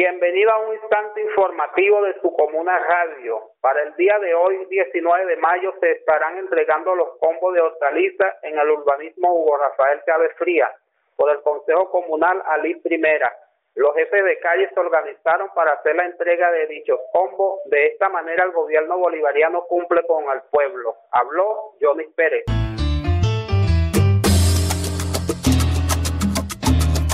Bienvenido a un instante informativo de su Comuna Radio. Para el día de hoy, 19 de mayo, se estarán entregando los combos de hortalizas en el urbanismo Hugo Rafael Chávez Frías por el Consejo Comunal Alí Primera. Los jefes de calle se organizaron para hacer la entrega de dichos combos. De esta manera, el gobierno bolivariano cumple con el pueblo. Habló Johnny Pérez.